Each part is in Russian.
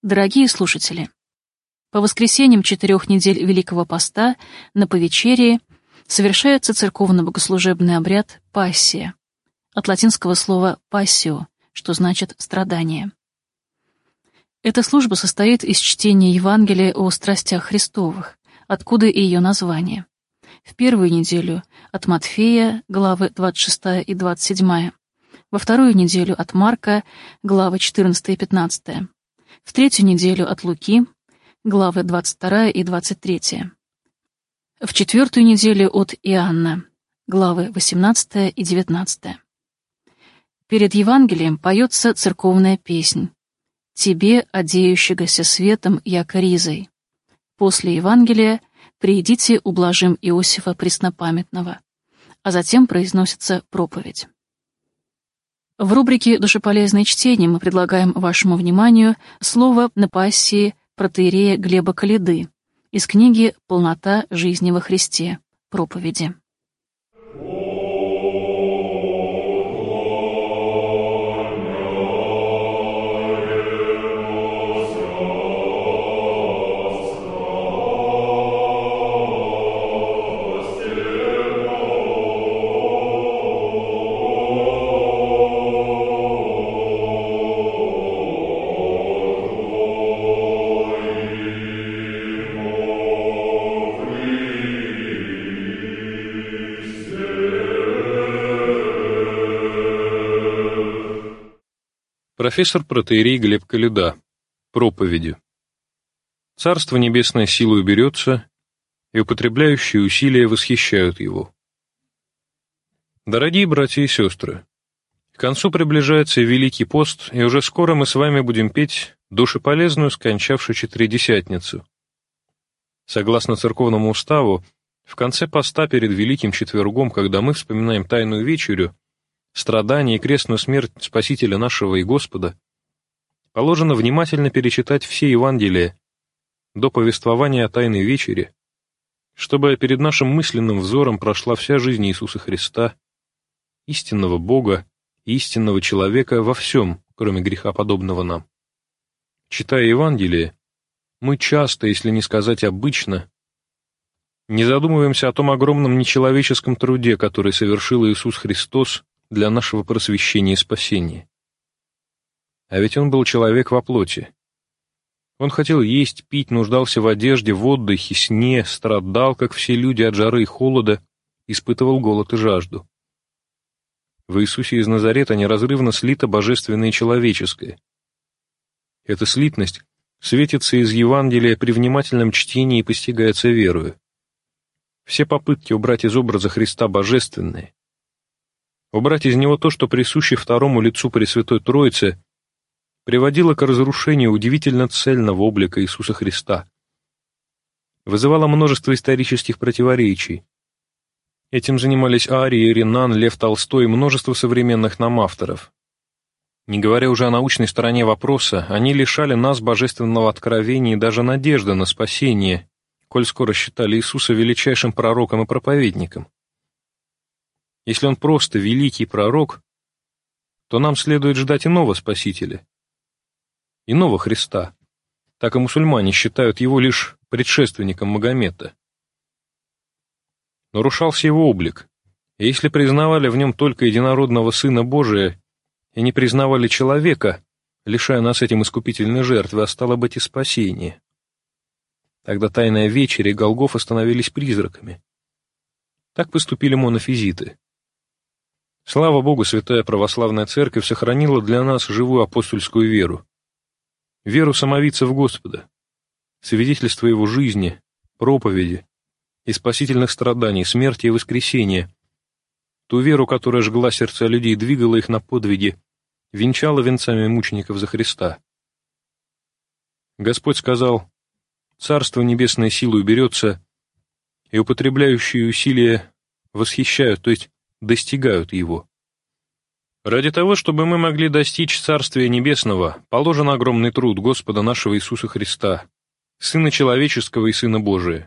Дорогие слушатели, по воскресеньям 4 недель Великого Поста на повечерии совершается церковно-богослужебный обряд «пассия», от латинского слова «passio», что значит «страдание». Эта служба состоит из чтения Евангелия о страстях Христовых, откуда и ее название. В первую неделю от Матфея, главы 26 и 27, во вторую неделю от Марка, главы 14 и 15, в третью неделю от Луки, главы 22 и 23, в четвертую неделю от Иоанна, главы 18 и 19. Перед Евангелием поется церковная песнь «Тебе, одеющегося светом, яко ризой». После Евангелия «Приидите, ублажим Иосифа Преснопамятного», а затем произносится проповедь. В рубрике «Душеполезное чтение» мы предлагаем вашему вниманию слово на пассии протоиерея Глеба Коляды из книги «Полнота жизни во Христе. Проповеди». Профессор протоиерей Глеб Коляда. Проповеди. Царство небесное силою берется, и употребляющие усилия восхищают его. Дорогие братья и сестры, к концу приближается Великий пост, и уже скоро мы с вами будем петь душеполезную скончавшую Четыредесятницу. Согласно церковному уставу, в конце поста перед Великим Четвергом, когда мы вспоминаем Тайную вечерю, страдания и крестную смерть Спасителя нашего и Господа, положено внимательно перечитать все Евангелия до повествования о Тайной вечере, чтобы перед нашим мысленным взором прошла вся жизнь Иисуса Христа, истинного Бога и истинного человека во всем, кроме греха подобного нам. Читая Евангелие, мы часто, если не сказать обычно, не задумываемся о том огромном нечеловеческом труде, который совершил Иисус Христос для нашего просвещения и спасения. А ведь Он был человек во плоти. Он хотел есть, пить, нуждался в одежде, в отдыхе, сне, страдал, как все люди, от жары и холода, испытывал голод и жажду. В Иисусе из Назарета неразрывно слито божественное и человеческое. Эта слитность светится из Евангелия при внимательном чтении и постигается верою. Все попытки убрать из образа Христа божественное, убрать из него то, что присуще второму лицу Пресвятой Троицы, приводило к разрушению удивительно цельного облика Иисуса Христа, вызывало множество исторических противоречий. Этим занимались Арий, Ренан, Лев Толстой и множество современных нам авторов. Не говоря уже о научной стороне вопроса, они лишали нас божественного откровения и даже надежды на спасение, коль скоро считали Иисуса величайшим пророком и проповедником. Если Он просто великий пророк, то нам следует ждать иного Спасителя, иного Христа. Так и мусульмане считают его лишь предшественником Магомета. Нарушался его облик, и если признавали в нем только единородного Сына Божия и не признавали человека, лишая нас этим искупительной жертвы, а стало быть и спасения, тогда Тайная вечеря и Голгофа становились призраками. Так поступили монофизиты. Слава Богу, Святая Православная Церковь сохранила для нас живую апостольскую веру. Веру самовидцев Господа, свидетельство Его жизни, проповеди и спасительных страданий, смерти и воскресения, ту веру, которая жгла сердца людей, двигала их на подвиги, венчала венцами мучеников за Христа. Господь сказал: «Царство небесное силою берется, и употребляющие усилия восхищают, то есть достигают его». Ради того, чтобы мы могли достичь Царствия Небесного, положен огромный труд Господа нашего Иисуса Христа, Сына Человеческого и Сына Божия,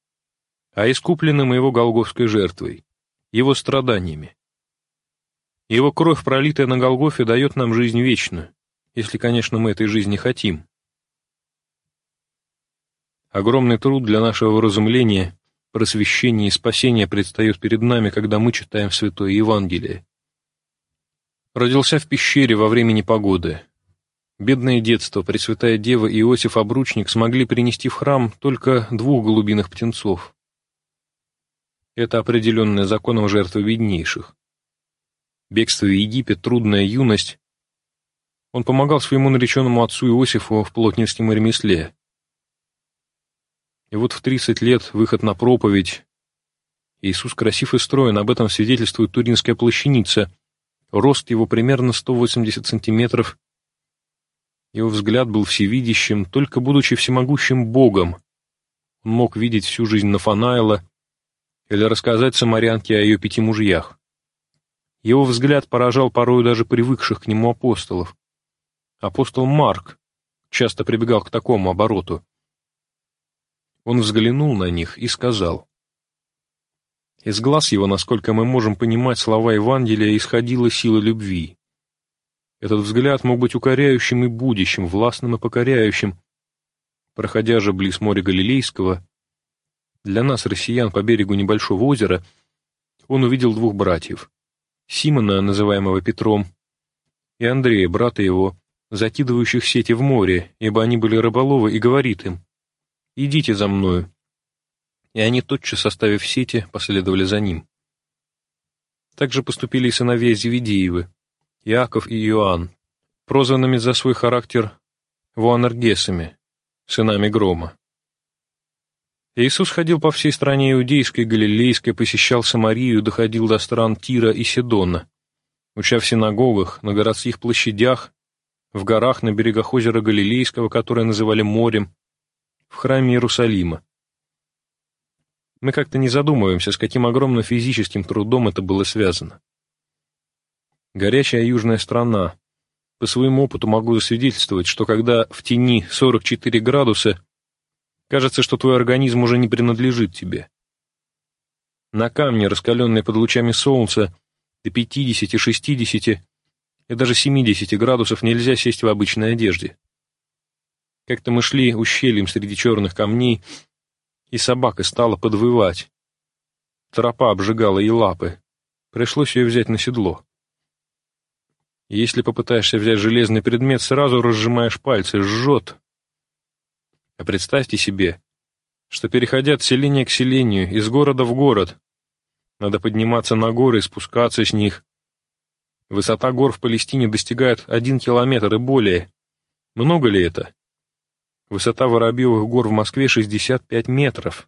а искуплены мы Его голгофской жертвой, Его страданиями. Его кровь, пролитая на Голгофе, дает нам жизнь вечную, если, конечно, мы этой жизни хотим. Огромный труд для нашего вразумления, просвещения и спасения предстает перед нами, когда мы читаем Святое Евангелие. Родился в пещере во время непогоды. Бедное детство, Пресвятая Дева и Иосиф Обручник смогли принести в храм только 2 голубиных птенцов. Это определенное законом жертвы беднейших. Бегство в Египет, трудная юность. Он помогал своему нареченному отцу Иосифу в плотницком ремесле. И вот в 30 лет выход на проповедь. Иисус красив и строен, об этом свидетельствует Туринская плащаница. Рост его примерно 180 сантиметров. Его взгляд был всевидящим, только будучи всемогущим Богом. Он мог видеть всю жизнь Нафанаила или рассказать самарянке о ее 5 мужьях. Его взгляд поражал порою даже привыкших к нему апостолов. Апостол Марк часто прибегал к такому обороту. Он взглянул на них и сказал. Из глаз его, насколько мы можем понимать слова Евангелия, исходила сила любви. Этот взгляд мог быть укоряющим и будущим, властным и покоряющим. Проходя же близ моря Галилейского, для нас, россиян, по берегу небольшого озера, он увидел 2 братьев. Симона, называемого Петром, и Андрея, брата его, закидывающих сети в море, ибо они были рыболовы, и говорит им: «Идите за мною». И они, тотчас оставив сети, последовали за ним. Так же поступили и сыновья Зеведеевы, Иаков и Иоанн, прозванными за свой характер Воанергесами, сынами грома. Иисус ходил по всей стране иудейской, галилейской, посещал Самарию, доходил до стран Тира и Сидона, уча в синагогах, на городских площадях, в горах на берегах озера Галилейского, которое называли морем, в храме Иерусалима. Мы как-то не задумываемся, с каким огромным физическим трудом это было связано. Горячая южная страна. По своему опыту могу засвидетельствовать, что когда в тени 44 градуса, кажется, что твой организм уже не принадлежит тебе. На камне, раскаленные под лучами солнца, до 50, 60 и даже 70 градусов нельзя сесть в обычной одежде. Как-то мы шли ущельем среди черных камней, и собака стала подвывать. Тропа обжигала ей лапы. Пришлось ее взять на седло. Если попытаешься взять железный предмет, сразу разжимаешь пальцы, жжет. А представьте себе, что, переходя от селения к селению, из города в город, надо подниматься на горы и спускаться с них. Высота гор в Палестине достигает 1 километр и более. Много ли это? Высота Воробьевых гор в Москве 65 метров.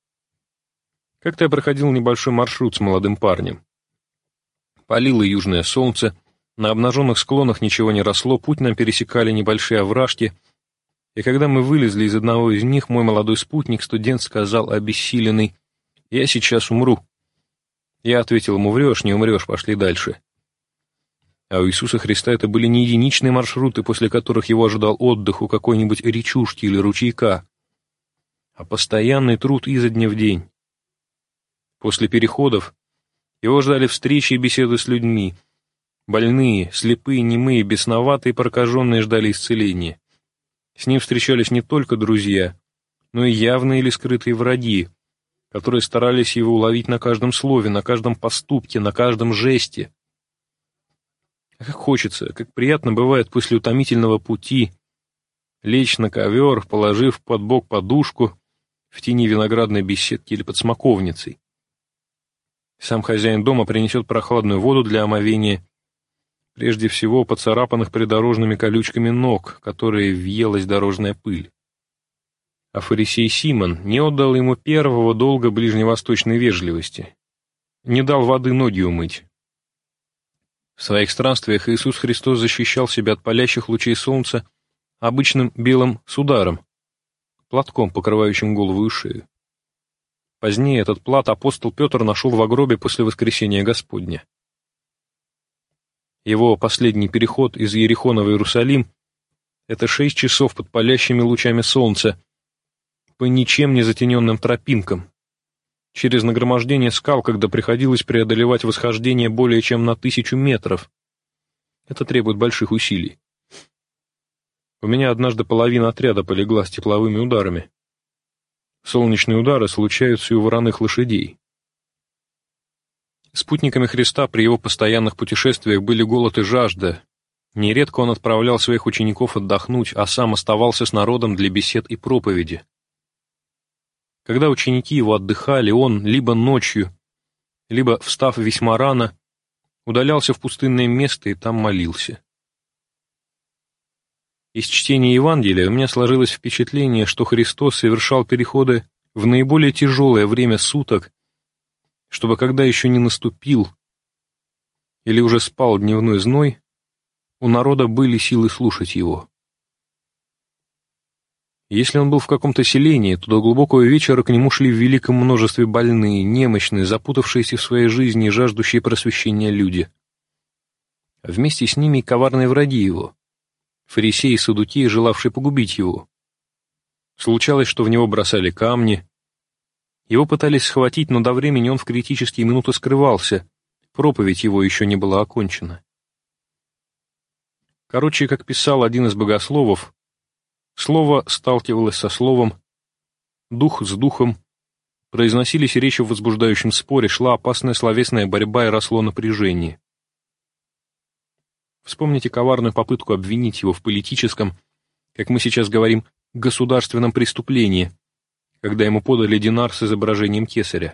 Как-то я проходил небольшой маршрут с молодым парнем. Палило южное солнце, на обнаженных склонах ничего не росло, путь нам пересекали небольшие овражки, и когда мы вылезли из одного из них, мой молодой спутник, студент, сказал обессиленный: «Я сейчас умру». Я ответил ему: «Врешь, не умрешь, пошли дальше». А у Иисуса Христа это были не единичные маршруты, после которых его ожидал отдых у какой-нибудь речушки или ручейка, а постоянный труд изо дня в день. После переходов его ждали встречи и беседы с людьми. Больные, слепые, немые, бесноватые, прокаженные ждали исцеления. С ним встречались не только друзья, но и явные или скрытые враги, которые старались его уловить на каждом слове, на каждом поступке, на каждом жесте. Как хочется, как приятно бывает после утомительного пути лечь на ковер, положив под бок подушку в тени виноградной беседки или под смоковницей. Сам хозяин дома принесет прохладную воду для омовения, прежде всего поцарапанных придорожными колючками ног, которые въелась дорожная пыль. А фарисей Симон не отдал ему первого долга ближневосточной вежливости, не дал воды ноги умыть. В своих странствиях Иисус Христос защищал себя от палящих лучей солнца обычным белым сударом, платком, покрывающим голову и шею. Позднее этот плат апостол Петр нашел в гробе после воскресения Господня. Его последний переход из Иерихона в Иерусалим — это 6 часов под палящими лучами солнца, по ничем не затененным тропинкам, через нагромождение скал, когда приходилось преодолевать восхождение более чем на 1000 метров. Это требует больших усилий. У меня однажды половина отряда полегла с тепловыми ударами. Солнечные удары случаются и у вороных лошадей. Спутниками Христа при его постоянных путешествиях были голод и жажда. Нередко он отправлял своих учеников отдохнуть, а сам оставался с народом для бесед и проповеди. Когда ученики его отдыхали, он либо ночью, либо, встав весьма рано, удалялся в пустынное место и там молился. Из чтения Евангелия у меня сложилось впечатление, что Христос совершал переходы в наиболее тяжелое время суток, чтобы, когда еще не наступил или уже спал дневной зной, у народа были силы слушать его. Если он был в каком-то селении, то до глубокого вечера к нему шли в великом множестве больные, немощные, запутавшиеся в своей жизни и жаждущие просвещения люди. А вместе с ними и коварные враги его, фарисеи и саддукеи, желавшие погубить его. Случалось, что в него бросали камни. Его пытались схватить, но до времени он в критические минуты скрывался, проповедь его еще не была окончена. Короче, как писал один из богословов, слово сталкивалось со словом, дух с духом, произносились речи в возбуждающем споре, шла опасная словесная борьба и росло напряжение. Вспомните коварную попытку обвинить его в политическом, как мы сейчас говорим, государственном преступлении, когда ему подали динар с изображением кесаря.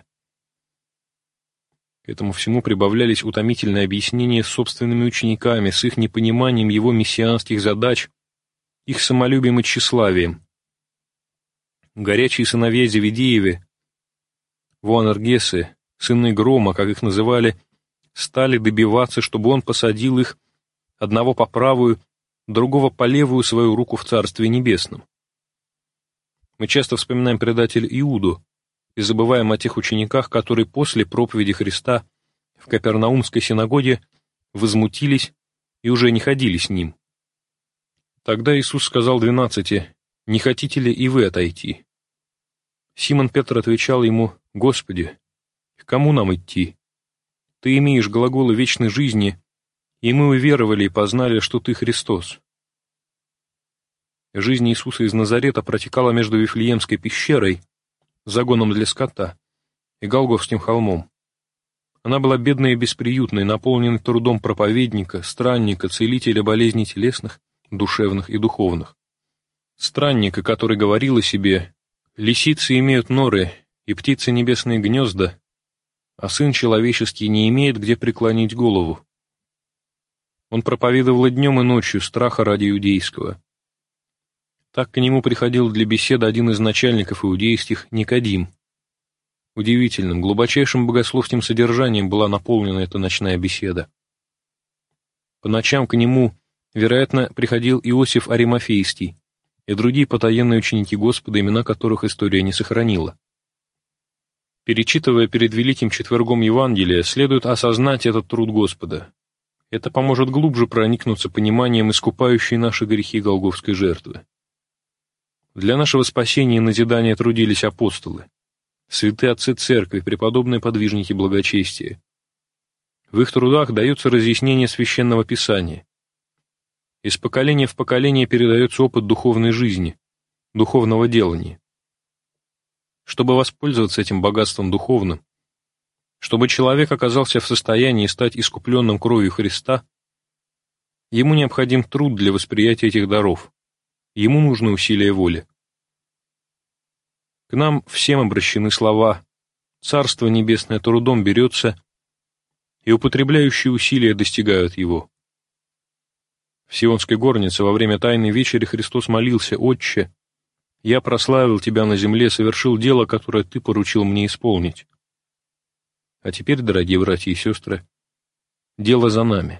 К этому всему прибавлялись утомительные объяснения с собственными учениками, с их непониманием его мессианских задач, их самолюбием и тщеславием. Горячие сыновья Зеведеевы, Боанергесы, сыны Грома, как их называли, стали добиваться, чтобы он посадил их, одного по правую, другого по левую свою руку в Царстве Небесном. Мы часто вспоминаем предателя Иуду и забываем о тех учениках, которые после проповеди Христа в Капернаумской синагоге возмутились и уже не ходили с ним. Тогда Иисус сказал 12: «Не хотите ли и вы отойти?» Симон Петр отвечал ему: «Господи, к кому нам идти? Ты имеешь глаголы вечной жизни, и мы уверовали и познали, что Ты Христос». Жизнь Иисуса из Назарета протекала между Вифлеемской пещерой, загоном для скота, и Голгофским холмом. Она была бедной и бесприютной, наполненной трудом проповедника, странника, целителя болезней телесных, душевных и духовных. Странника, который говорил о себе: «Лисицы имеют норы, и птицы небесные гнезда, а Сын Человеческий не имеет где преклонить голову». Он проповедовал и днем, и ночью страха ради иудейского. Так к нему приходил для беседы один из начальников иудейских, Никодим. Удивительным, глубочайшим богословским содержанием была наполнена эта ночная беседа. По ночам к нему, вероятно, приходил Иосиф Аримафейский и другие потаенные ученики Господа, имена которых история не сохранила. Перечитывая перед Великим Четвергом Евангелия, следует осознать этот труд Господа. Это поможет глубже проникнуться пониманием искупающей наши грехи Голгофской жертвы. Для нашего спасения и назидания трудились апостолы, святые отцы церкви, преподобные подвижники благочестия. В их трудах дается разъяснение Священного Писания. Из поколения в поколение передается опыт духовной жизни, духовного делания. Чтобы воспользоваться этим богатством духовным, чтобы человек оказался в состоянии стать искупленным кровью Христа, ему необходим труд для восприятия этих даров, ему нужны усилия воли. К нам всем обращены слова: «Царство небесное трудом берется, и употребляющие усилия достигают его». В Сионской горнице во время Тайной вечери Христос молился: «Отче, я прославил Тебя на земле, совершил дело, которое Ты поручил мне исполнить». А теперь, дорогие братья и сестры, дело за нами.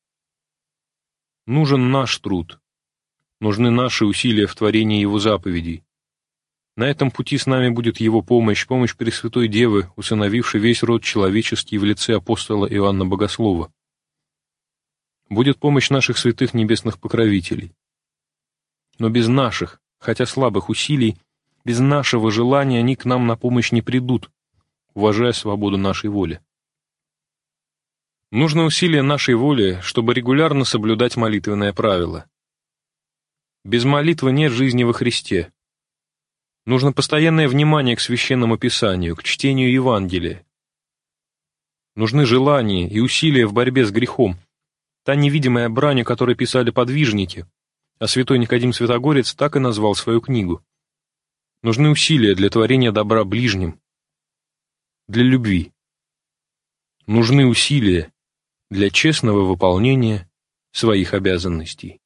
Нужен наш труд, нужны наши усилия в творении Его заповедей. На этом пути с нами будет Его помощь, помощь Пресвятой Девы, усыновившей весь род человеческий в лице апостола Иоанна Богослова. Будет помощь наших святых небесных покровителей. Но без наших, хотя слабых усилий, без нашего желания они к нам на помощь не придут, уважая свободу нашей воли. Нужно усилие нашей воли, чтобы регулярно соблюдать молитвенное правило. Без молитвы нет жизни во Христе. Нужно постоянное внимание к Священному Писанию, к чтению Евангелия. Нужны желания и усилия в борьбе с грехом, та невидимая брань, о которой писали подвижники, а святой Никодим Святогорец так и назвал свою книгу. Нужны усилия для творения добра ближним, для любви. Нужны усилия для честного выполнения своих обязанностей.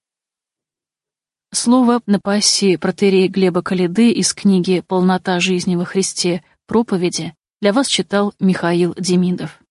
Слово на пассии протоиерея Глеба Коляды из книги «Полнота жизни во Христе. Проповеди» для вас читал Михаил Демидов.